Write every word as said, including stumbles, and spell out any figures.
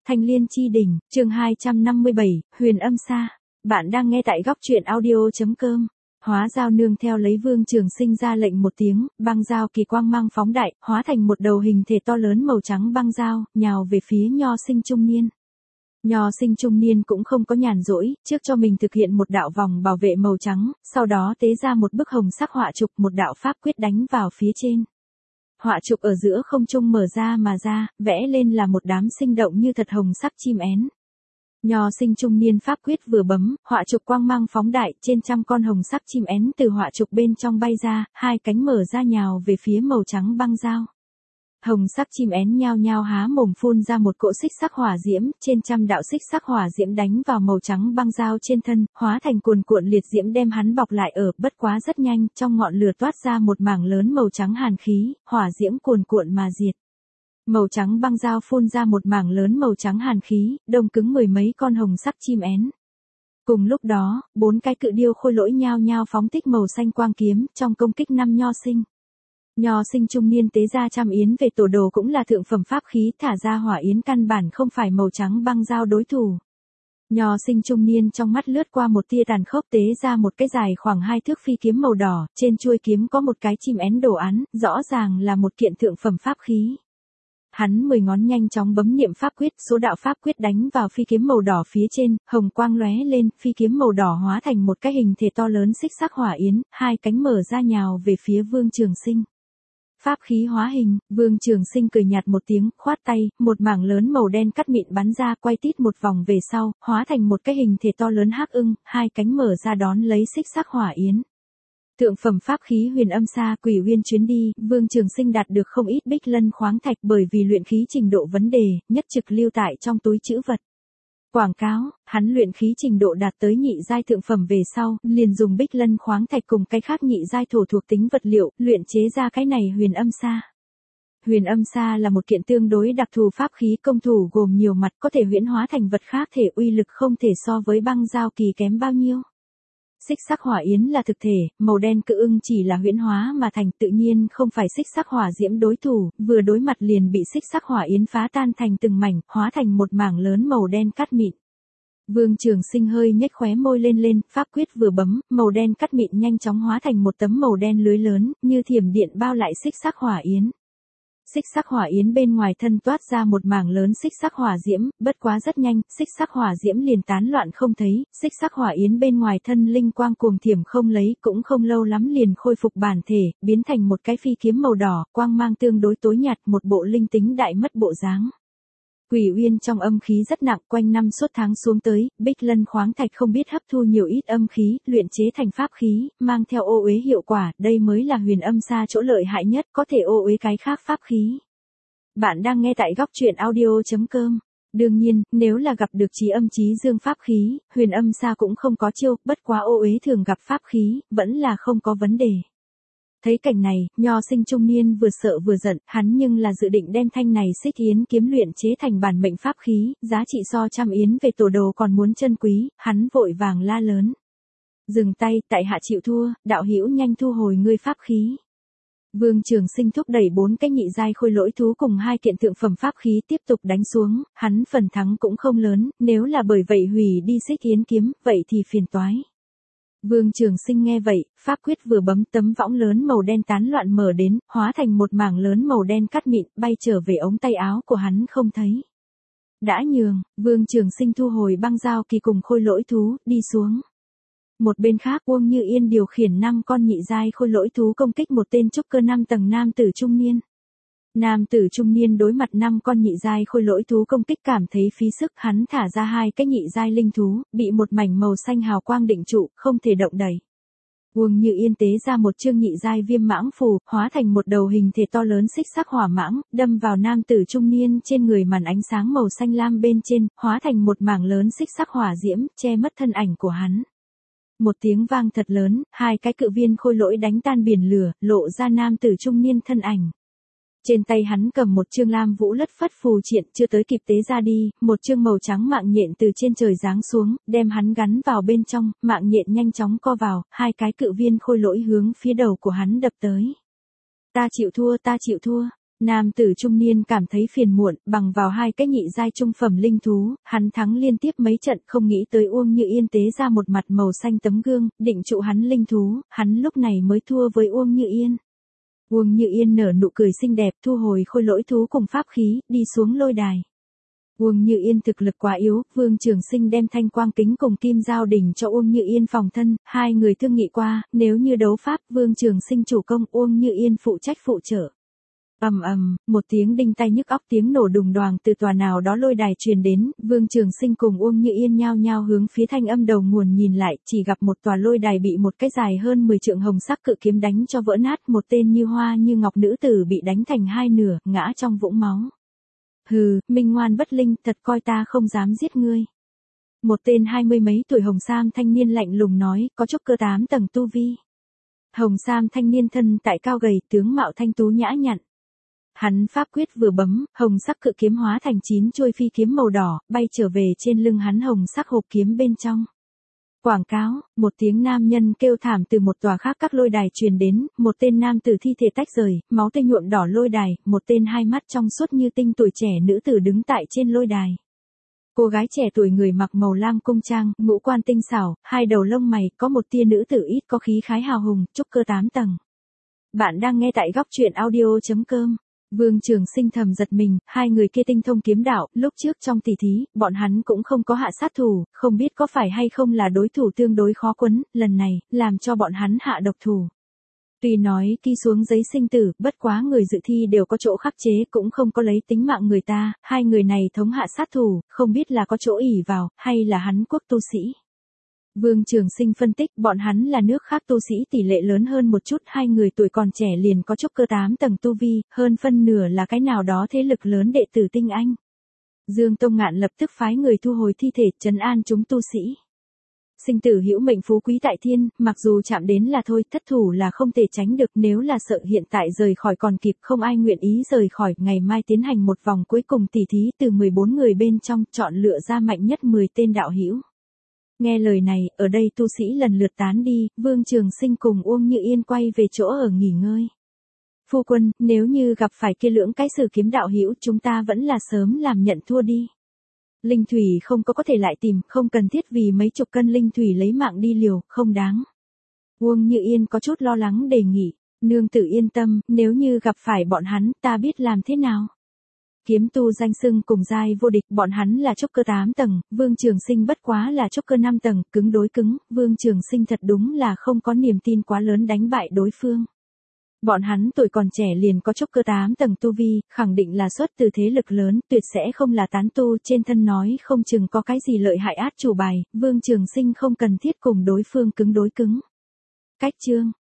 Thanh Liên Chi Đỉnh, chương hai trăm năm mươi bảy, Huyền Âm Sa. Bạn đang nghe tại góc truyện audio.com. Hóa Dao nương theo lấy Vương Trường Sinh ra lệnh một tiếng, băng dao kỳ quang mang phóng đại, hóa thành một đầu hình thể to lớn màu trắng băng dao, nhào về phía Nho Sinh trung niên. Nho Sinh trung niên cũng không có nhàn rỗi, trước cho mình thực hiện một đạo vòng bảo vệ màu trắng, sau đó tế ra một bức hồng sắc họa trục, một đạo pháp quyết đánh vào phía trên. Họa trục ở giữa không trung mở ra mà ra, vẽ lên là một đám sinh động như thật hồng sắc chim én. Nho Sinh trung niên pháp quyết vừa bấm, họa trục quang mang phóng đại, trên trăm con hồng sắc chim én từ họa trục bên trong bay ra, hai cánh mở ra nhào về phía màu trắng băng dao. Hồng sắc chim én nhao nhao há mồm phun ra một cỗ xích sắc hỏa diễm, trên trăm đạo xích sắc hỏa diễm đánh vào màu trắng băng dao trên thân, hóa thành cuồn cuộn liệt diễm đem hắn bọc lại ở, bất quá rất nhanh, trong ngọn lửa toát ra một mảng lớn màu trắng hàn khí, hỏa diễm cuồn cuộn mà diệt. Màu trắng băng dao phun ra một mảng lớn màu trắng hàn khí, đông cứng mười mấy con hồng sắc chim én. Cùng lúc đó, bốn cái cự điêu khôi lỗi nhao nhao phóng thích màu xanh quang kiếm, trong công kích năm Nho Sinh. Nho Sinh trung niên tế ra trăm yến về tổ đồ cũng là thượng phẩm pháp khí, thả ra hỏa yến căn bản không phải màu trắng băng dao đối thủ. Nho Sinh trung niên trong mắt lướt qua một tia tàn khốc, tế ra một cái dài khoảng hai thước phi kiếm màu đỏ, trên chuôi kiếm có một cái chim én đồ án, rõ ràng là một kiện thượng phẩm pháp khí. Hắn mười ngón nhanh chóng bấm niệm pháp quyết, số đạo pháp quyết đánh vào phi kiếm màu đỏ phía trên, hồng quang lóe lên, phi kiếm màu đỏ hóa thành một cái hình thể to lớn xích sắc hỏa yến, hai cánh mở ra nhào về phía Vương Trường Sinh. Pháp khí hóa hình, Vương Trường Sinh cười nhạt một tiếng, khoát tay, một mảng lớn màu đen cắt mịn bắn ra, quay tít một vòng về sau, hóa thành một cái hình thể to lớn hắc ưng, hai cánh mở ra đón lấy xích sắc hỏa yến. Thượng phẩm pháp khí Huyền Âm Sa, Quỷ Uyên chuyến đi, Vương Trường Sinh đạt được không ít bích lân khoáng thạch, bởi vì luyện khí trình độ vấn đề, nhất trực lưu tại trong túi trữ vật. Quảng cáo, hắn luyện khí trình độ đạt tới nhị giai thượng phẩm về sau, liền dùng bích lân khoáng thạch cùng cái khác nhị giai thổ thuộc tính vật liệu, luyện chế ra cái này Huyền Âm Sa. Huyền Âm Sa là một kiện tương đối đặc thù pháp khí công thủ, gồm nhiều mặt, có thể huyễn hóa thành vật khác, thể uy lực không thể so với băng dao kỳ kém bao nhiêu. Xích sắc hỏa yến là thực thể, màu đen cự ưng chỉ là huyễn hóa mà thành, tự nhiên không phải xích sắc hỏa diễm đối thủ, vừa đối mặt liền bị xích sắc hỏa yến phá tan thành từng mảnh, hóa thành một mảng lớn màu đen cắt mịn. Vương Trường Sinh hơi nhếch khóe môi lên lên, pháp quyết vừa bấm, màu đen cắt mịn nhanh chóng hóa thành một tấm màu đen lưới lớn, như thiểm điện bao lại xích sắc hỏa yến. Xích sắc hỏa yến bên ngoài thân toát ra một mảng lớn xích sắc hỏa diễm, bất quá rất nhanh, xích sắc hỏa diễm liền tán loạn không thấy, xích sắc hỏa yến bên ngoài thân linh quang cuồng thiểm không lấy, cũng không lâu lắm liền khôi phục bản thể, biến thành một cái phi kiếm màu đỏ, quang mang tương đối tối nhạt, một bộ linh tính đại mất bộ dáng. Quỷ Uyên trong âm khí rất nặng, quanh năm suốt tháng xuống tới, bích lân khoáng thạch không biết hấp thu nhiều ít âm khí, luyện chế thành pháp khí, mang theo ô uế hiệu quả, đây mới là Huyền Âm Sa chỗ lợi hại nhất, có thể ô uế cái khác pháp khí. Bạn đang nghe tại góc truyện audio.com. Đương nhiên, nếu là gặp được trí âm trí dương pháp khí, Huyền Âm Sa cũng không có chiêu, bất quá ô uế thường gặp pháp khí, vẫn là không có vấn đề. Thấy cảnh này, Nho Sinh trung niên vừa sợ vừa giận, hắn nhưng là dự định đem thanh này xích yến kiếm luyện chế thành bản mệnh pháp khí, giá trị so trăm yến về tổ đồ còn muốn chân quý, hắn vội vàng la lớn. Dừng tay, tại hạ chịu thua, đạo hữu nhanh thu hồi ngươi pháp khí. Vương Trường Sinh thúc đẩy bốn cái nhị giai khôi lỗi thú cùng hai kiện thượng phẩm pháp khí tiếp tục đánh xuống, hắn phần thắng cũng không lớn, nếu là bởi vậy hủy đi xích yến kiếm, vậy thì phiền toái. Vương Trường Sinh nghe vậy, pháp quyết vừa bấm, tấm võng lớn màu đen tán loạn mở đến, hóa thành một mảng lớn màu đen cắt mịn, bay trở về ống tay áo của hắn không thấy. Đã nhường, Vương Trường Sinh thu hồi băng dao kỳ cùng khôi lỗi thú, đi xuống. Một bên khác, Uông Như Yên điều khiển năm con nhị giai khôi lỗi thú công kích một tên trúc cơ năm tầng nam tử trung niên. Nam tử trung niên đối mặt năm con nhị giai khôi lỗi thú công kích cảm thấy phí sức, hắn thả ra hai cái nhị giai linh thú, bị một mảnh màu xanh hào quang định trụ, không thể động đậy. Uông Như Yên tế ra một chương nhị giai viêm mãng phù, hóa thành một đầu hình thể to lớn xích sắc hỏa mãng, đâm vào nam tử trung niên trên người, màn ánh sáng màu xanh lam bên trên, hóa thành một mảng lớn xích sắc hỏa diễm, che mất thân ảnh của hắn. Một tiếng vang thật lớn, hai cái cự viên khôi lỗi đánh tan biển lửa, lộ ra nam tử trung niên thân ảnh. Trên tay hắn cầm một chương lam vũ lất phất phù triện, chưa tới kịp tế ra đi, một chương màu trắng mạng nhện từ trên trời giáng xuống, đem hắn gắn vào bên trong, mạng nhện nhanh chóng co vào, hai cái cự viên khôi lỗi hướng phía đầu của hắn đập tới. Ta chịu thua, ta chịu thua. Nam tử trung niên cảm thấy phiền muộn, bằng vào hai cái nhị giai trung phẩm linh thú, hắn thắng liên tiếp mấy trận, không nghĩ tới Uông Như Yên tế ra một mặt màu xanh tấm gương, định trụ hắn linh thú, hắn lúc này mới thua với Uông Như Yên. Uông Như Yên nở nụ cười xinh đẹp, thu hồi khôi lỗi thú cùng pháp khí, đi xuống lôi đài. Uông Như Yên thực lực quá yếu, Vương Trường Sinh đem thanh quang kính cùng kim giao đỉnh cho Uông Như Yên phòng thân, hai người thương nghị qua, nếu như đấu pháp, Vương Trường Sinh chủ công, Uông Như Yên phụ trách phụ trợ. Ầm ầm, một tiếng đinh tai nhức óc, tiếng nổ đùng đoàng từ tòa nào đó lôi đài truyền đến, Vương Trường Sinh cùng Uông Như Yên nhao nhao hướng phía thanh âm đầu nguồn nhìn lại, chỉ gặp một tòa lôi đài bị một cái dài hơn mười trượng hồng sắc cự kiếm đánh cho vỡ nát, một tên như hoa như ngọc nữ tử bị đánh thành hai nửa, ngã trong vũng máu. Hừ, minh ngoan bất linh, thật coi ta không dám giết ngươi. Một tên hai mươi mấy tuổi hồng sam thanh niên lạnh lùng nói, có chút cơ tám tầng tu vi. Hồng sam thanh niên thân tại cao gầy, tướng mạo thanh tú nhã nhặn. Hắn pháp quyết vừa bấm, hồng sắc cự kiếm hóa thành chín chuôi phi kiếm màu đỏ, bay trở về trên lưng hắn hồng sắc hộp kiếm bên trong. Quảng cáo, một tiếng nam nhân kêu thảm từ một tòa khác các lôi đài truyền đến, một tên nam tử thi thể tách rời, máu tươi nhuộm đỏ lôi đài, một tên hai mắt trong suốt như tinh tuổi trẻ nữ tử đứng tại trên lôi đài. Cô gái trẻ tuổi người mặc màu lam cung trang, ngũ quan tinh xảo, hai đầu lông mày, có một tia nữ tử ít có khí khái hào hùng, trúc cơ tám tầng. Bạn đang nghe tại góc truyện audio chấm com. Vương Trường Sinh thầm giật mình, hai người kia tinh thông kiếm đạo, lúc trước trong tỷ thí, bọn hắn cũng không có hạ sát thủ, không biết có phải hay không là đối thủ tương đối khó quấn, lần này, làm cho bọn hắn hạ độc thủ. Tuy nói ký xuống giấy sinh tử, bất quá người dự thi đều có chỗ khắc chế, cũng không có lấy tính mạng người ta, hai người này thống hạ sát thủ, không biết là có chỗ ỷ vào, hay là hắn quốc tu sĩ. Vương Trường Sinh phân tích, bọn hắn là nước khác tu sĩ tỷ lệ lớn hơn một chút, hai người tuổi còn trẻ liền có trúc cơ tám tầng tu vi, hơn phân nửa là cái nào đó thế lực lớn đệ tử tinh anh. Dương Tông Ngạn lập tức phái người thu hồi thi thể, trấn an chúng tu sĩ. Sinh tử hữu mệnh phú quý tại thiên, mặc dù chạm đến là thôi, thất thủ là không thể tránh được, nếu là sợ hiện tại rời khỏi còn kịp, không ai nguyện ý rời khỏi, ngày mai tiến hành một vòng cuối cùng tỷ thí, từ mười bốn người bên trong, chọn lựa ra mạnh nhất mười tên đạo hữu. Nghe lời này, ở đây tu sĩ lần lượt tán đi, Vương Trường Sinh cùng Uông Như Yên quay về chỗ ở nghỉ ngơi. Phu quân, nếu như gặp phải kia lưỡng cái sử kiếm đạo hữu, chúng ta vẫn là sớm làm nhận thua đi. Linh thủy không có có thể lại tìm, không cần thiết vì mấy chục cân linh thủy lấy mạng đi liều, không đáng. Uông Như Yên có chút lo lắng đề nghị, nương tử yên tâm, nếu như gặp phải bọn hắn, ta biết làm thế nào. Kiếm tu danh xưng cùng giai vô địch, bọn hắn là trúc cơ tám tầng, Vương Trường Sinh bất quá là trúc cơ năm tầng, cứng đối cứng, Vương Trường Sinh thật đúng là không có niềm tin quá lớn đánh bại đối phương. Bọn hắn tuổi còn trẻ liền có trúc cơ tám tầng tu vi, khẳng định là xuất từ thế lực lớn, tuyệt sẽ không là tán tu, trên thân nói không chừng có cái gì lợi hại át chủ bài, Vương Trường Sinh không cần thiết cùng đối phương cứng đối cứng. Cách chương